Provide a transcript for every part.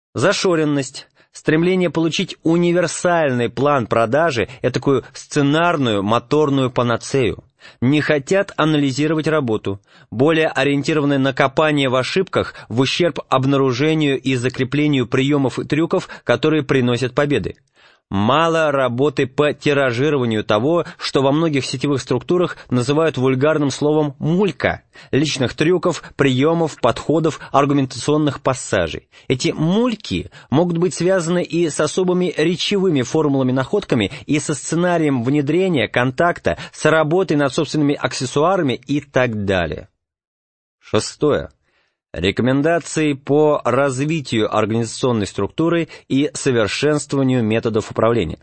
Зашоренность, стремление получить универсальный план продажи, этакую сценарную моторную панацею. Не хотят анализировать работу, более ориентированы на копание в ошибках в ущерб обнаружению и закреплению приемов и трюков, которые приносят победы. Мало работы по тиражированию того, что во многих сетевых структурах называют вульгарным словом «мулька», личных трюков, приемов, подходов, аргументационных пассажей. Эти мульки могут быть связаны и с особыми речевыми формулами-находками, и со сценарием внедрения, контакта, с работой над собственными аксессуарами и так далее. 6. Рекомендации по развитию организационной структуры и совершенствованию методов управления.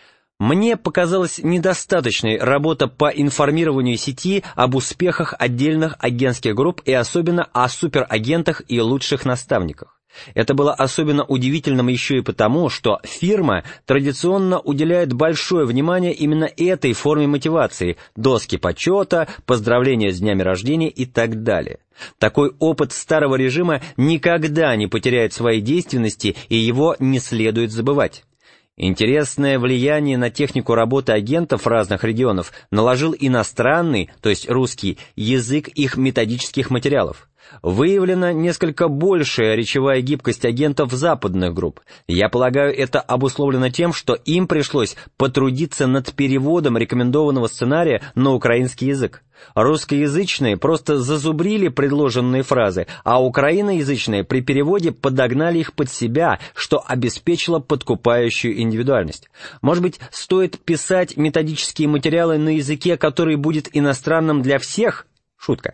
Мне показалась недостаточной работа по информированию сети об успехах отдельных агентских групп и особенно о суперагентах и лучших наставниках. Это было особенно удивительным еще и потому, что фирма традиционно уделяет большое внимание именно этой форме мотивации – доски почета, поздравления с днями рождения и так далее. Такой опыт старого режима никогда не потеряет своей действенности, и его не следует забывать. Интересное влияние на технику работы агентов разных регионов наложил иностранный, то есть русский, язык их методических материалов. Выявлена несколько большая речевая гибкость агентов западных групп. Я полагаю, это обусловлено тем, что им пришлось потрудиться над переводом рекомендованного сценария на украинский язык. Русскоязычные просто зазубрили предложенные фразы, а украиноязычные при переводе подогнали их под себя, что обеспечило подкупающую индивидуальность. Может быть, стоит писать методические материалы на языке, который будет иностранным для всех? Шутка.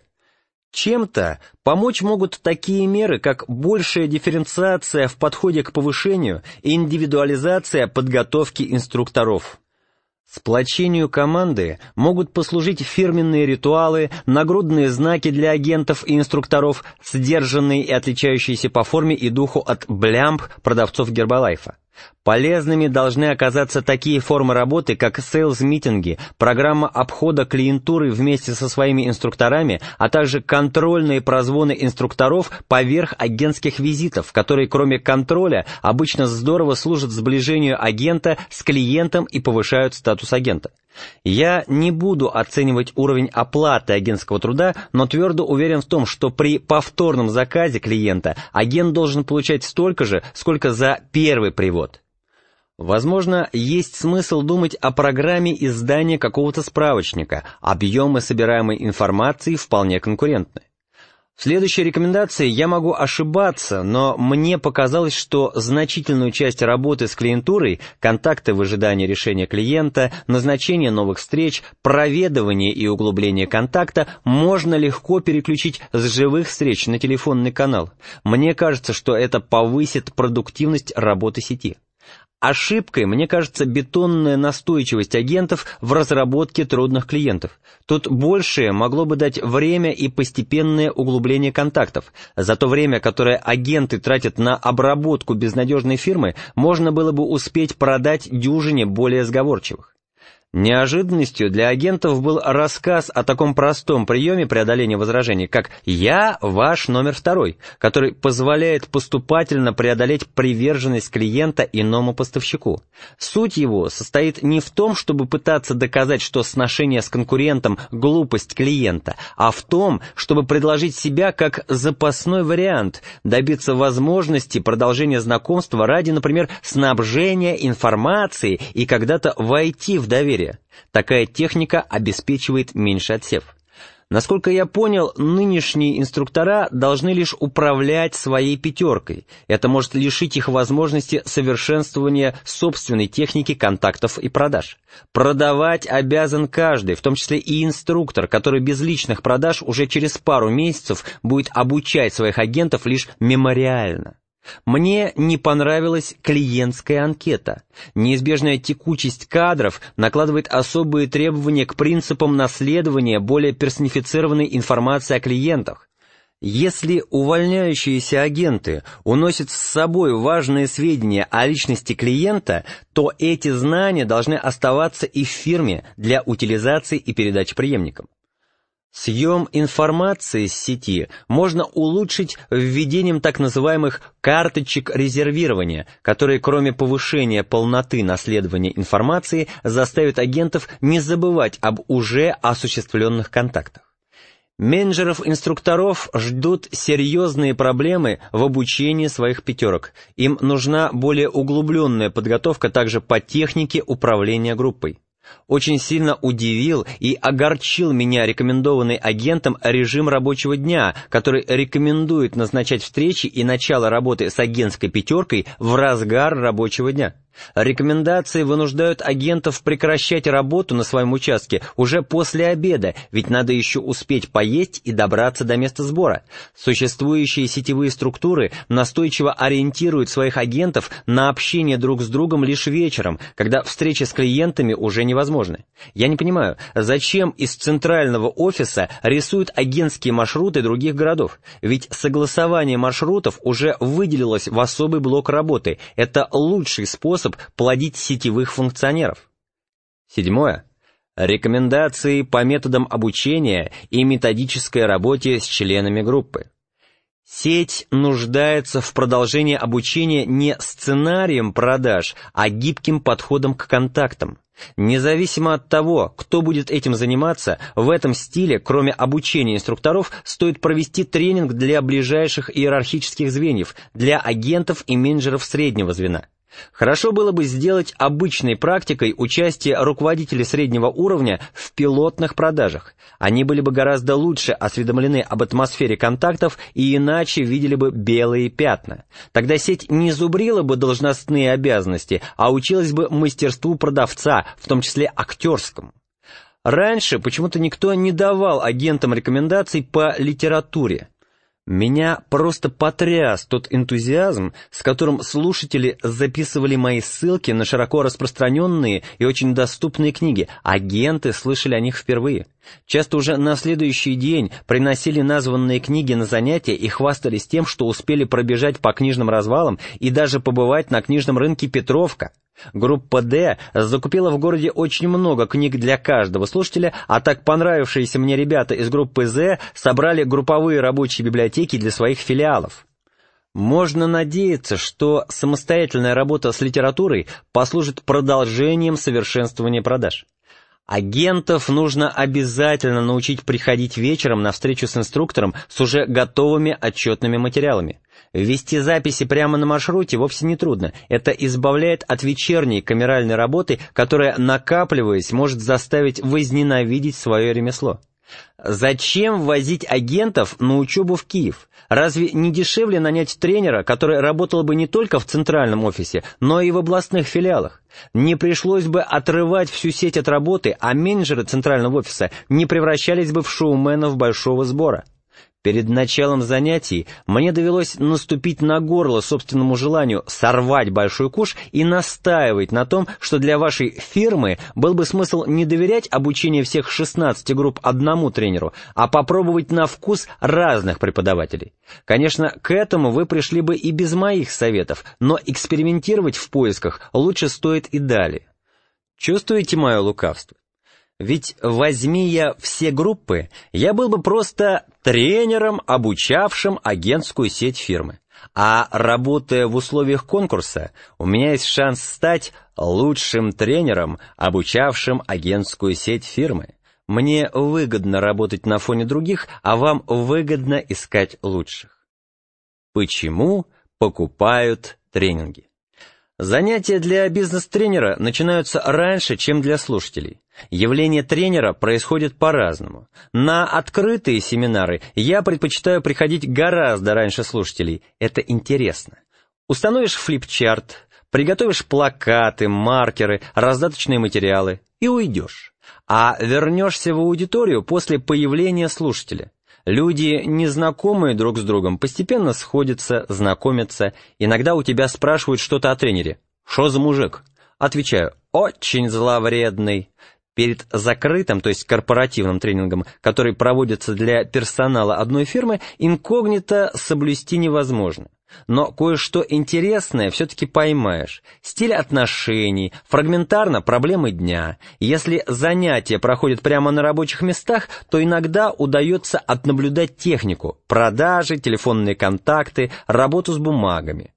Чем-то помочь могут такие меры, как большая дифференциация в подходе к повышению и индивидуализация подготовки инструкторов. Сплочению команды могут послужить фирменные ритуалы, нагрудные знаки для агентов и инструкторов, сдержанные и отличающиеся по форме и духу от блямб продавцов Гербалайфа. Полезными должны оказаться такие формы работы, как сейлс-митинги, программа обхода клиентуры вместе со своими инструкторами, а также контрольные прозвоны инструкторов поверх агентских визитов, которые, кроме контроля, обычно здорово служат сближению агента с клиентом и повышают статус агента. Я не буду оценивать уровень оплаты агентского труда, но твердо уверен в том, что при повторном заказе клиента агент должен получать столько же, сколько за первый привод. Возможно, есть смысл думать о программе издания какого-то справочника, объемы собираемой информации вполне конкурентны. В следующей рекомендации я могу ошибаться, но мне показалось, что значительную часть работы с клиентурой, контакты в ожидании решения клиента, назначение новых встреч, проведывание и углубление контакта можно легко переключить с живых встреч на телефонный канал. Мне кажется, что это повысит продуктивность работы сети. Ошибкой, мне кажется, бетонная настойчивость агентов в разработке трудных клиентов. Тут большее могло бы дать время и постепенное углубление контактов. За то время, которое агенты тратят на обработку безнадежной фирмы, можно было бы успеть продать дюжине более сговорчивых. Неожиданностью для агентов был рассказ о таком простом приеме преодоления возражений, как «Я ваш номер второй», который позволяет поступательно преодолеть приверженность клиента иному поставщику. Суть его состоит не в том, чтобы пытаться доказать, что сношение с конкурентом – глупость клиента, а в том, чтобы предложить себя как запасной вариант, добиться возможности продолжения знакомства ради, например, снабжения информацией и когда-то войти в доверие. Такая техника обеспечивает меньший отсев. Насколько я понял, нынешние инструктора должны лишь управлять своей пятеркой. Это может лишить их возможности совершенствования собственной техники контактов и продаж. Продавать обязан каждый, в том числе и инструктор, который без личных продаж уже через пару месяцев будет обучать своих агентов лишь мемориально. Мне не понравилась клиентская анкета. Неизбежная текучесть кадров накладывает особые требования к принципам наследования более персонифицированной информации о клиентах. Если увольняющиеся агенты уносят с собой важные сведения о личности клиента, то эти знания должны оставаться и в фирме для утилизации и передачи преемникам. Съем информации с сети можно улучшить введением так называемых карточек резервирования, которые, кроме повышения полноты наследования информации, заставят агентов не забывать об уже осуществленных контактах. Менеджеров-инструкторов ждут серьезные проблемы в обучении своих пятерок. Им нужна более углубленная подготовка также по технике управления группой. Очень сильно удивил и огорчил меня рекомендованный агентом режим рабочего дня, который рекомендует назначать встречи и начало работы с агентской пятеркой в разгар рабочего дня. Рекомендации вынуждают агентов прекращать работу на своем участке уже после обеда, ведь надо еще успеть поесть и добраться до места сбора. Существующие сетевые структуры настойчиво ориентируют своих агентов на общение друг с другом лишь вечером, когда встречи с клиентами уже невозможны. Я не понимаю, зачем из центрального офиса рисуют агентские маршруты других городов? Ведь согласование маршрутов уже выделилось в особый блок работы. Это лучший способ плодить сетевых функционеров. 7. Рекомендации по методам обучения и методической работе с членами группы. Сеть нуждается в продолжении обучения не сценарием продаж, а гибким подходом к контактам. Независимо от того, кто будет этим заниматься, в этом стиле, кроме обучения инструкторов, стоит провести тренинг для ближайших иерархических звеньев, для агентов и менеджеров среднего звена. Хорошо было бы сделать обычной практикой участие руководителей среднего уровня в пилотных продажах. Они были бы гораздо лучше осведомлены об атмосфере контактов и иначе видели бы белые пятна. Тогда сеть не зубрила бы должностные обязанности, а училась бы мастерству продавца, в том числе актерскому. Раньше почему-то никто не давал агентам рекомендаций по литературе. Меня просто потряс тот энтузиазм, с которым слушатели записывали мои ссылки на широко распространенные и очень доступные книги. Агенты слышали о них впервые. Часто уже на следующий день приносили названные книги на занятия и хвастались тем, что успели пробежать по книжным развалам и даже побывать на книжном рынке Петровка. Группа «Д» закупила в городе очень много книг для каждого слушателя, а так понравившиеся мне ребята из группы «З» собрали групповые рабочие библиотеки для своих филиалов. Можно надеяться, что самостоятельная работа с литературой послужит продолжением совершенствования продаж. Агентов нужно обязательно научить приходить вечером на встречу с инструктором с уже готовыми отчетными материалами. Ввести записи прямо на маршруте вовсе не трудно. Это избавляет от вечерней камеральной работы, которая, накапливаясь, может заставить возненавидеть свое ремесло. Зачем возить агентов на учебу в Киев? Разве не дешевле нанять тренера, который работал бы не только в центральном офисе, но и в областных филиалах? Не пришлось бы отрывать всю сеть от работы, а менеджеры центрального офиса не превращались бы в шоуменов большого сбора. Перед началом занятий мне довелось наступить на горло собственному желанию сорвать большой куш и настаивать на том, что для вашей фирмы был бы смысл не доверять обучение всех 16 групп одному тренеру, а попробовать на вкус разных преподавателей. Конечно, к этому вы пришли бы и без моих советов, но экспериментировать в поисках лучше стоит и далее. Чувствуете мое лукавство? Ведь возьми я все группы, я был бы просто тренером, обучавшим агентскую сеть фирмы. А работая в условиях конкурса, у меня есть шанс стать лучшим тренером, обучавшим агентскую сеть фирмы. Мне выгодно работать на фоне других, а вам выгодно искать лучших. Почему покупают тренинги? Занятия для бизнес-тренера начинаются раньше, чем для слушателей. Явление тренера происходит по-разному. На открытые семинары я предпочитаю приходить гораздо раньше слушателей. Это интересно. Установишь флипчарт, приготовишь плакаты, маркеры, раздаточные материалы и уйдешь. А вернешься в аудиторию после появления слушателя. Люди, незнакомые друг с другом, постепенно сходятся, знакомятся. Иногда у тебя спрашивают что-то о тренере. «Шо за мужик?» Отвечаю: «Очень зловредный». Перед закрытым, то есть корпоративным тренингом, который проводится для персонала одной фирмы, инкогнито соблюсти невозможно. Но кое-что интересное все-таки поймаешь. Стиль отношений, фрагментарно проблемы дня. Если занятия проходят прямо на рабочих местах, то иногда удается отнаблюдать технику, продажи, телефонные контакты, работу с бумагами.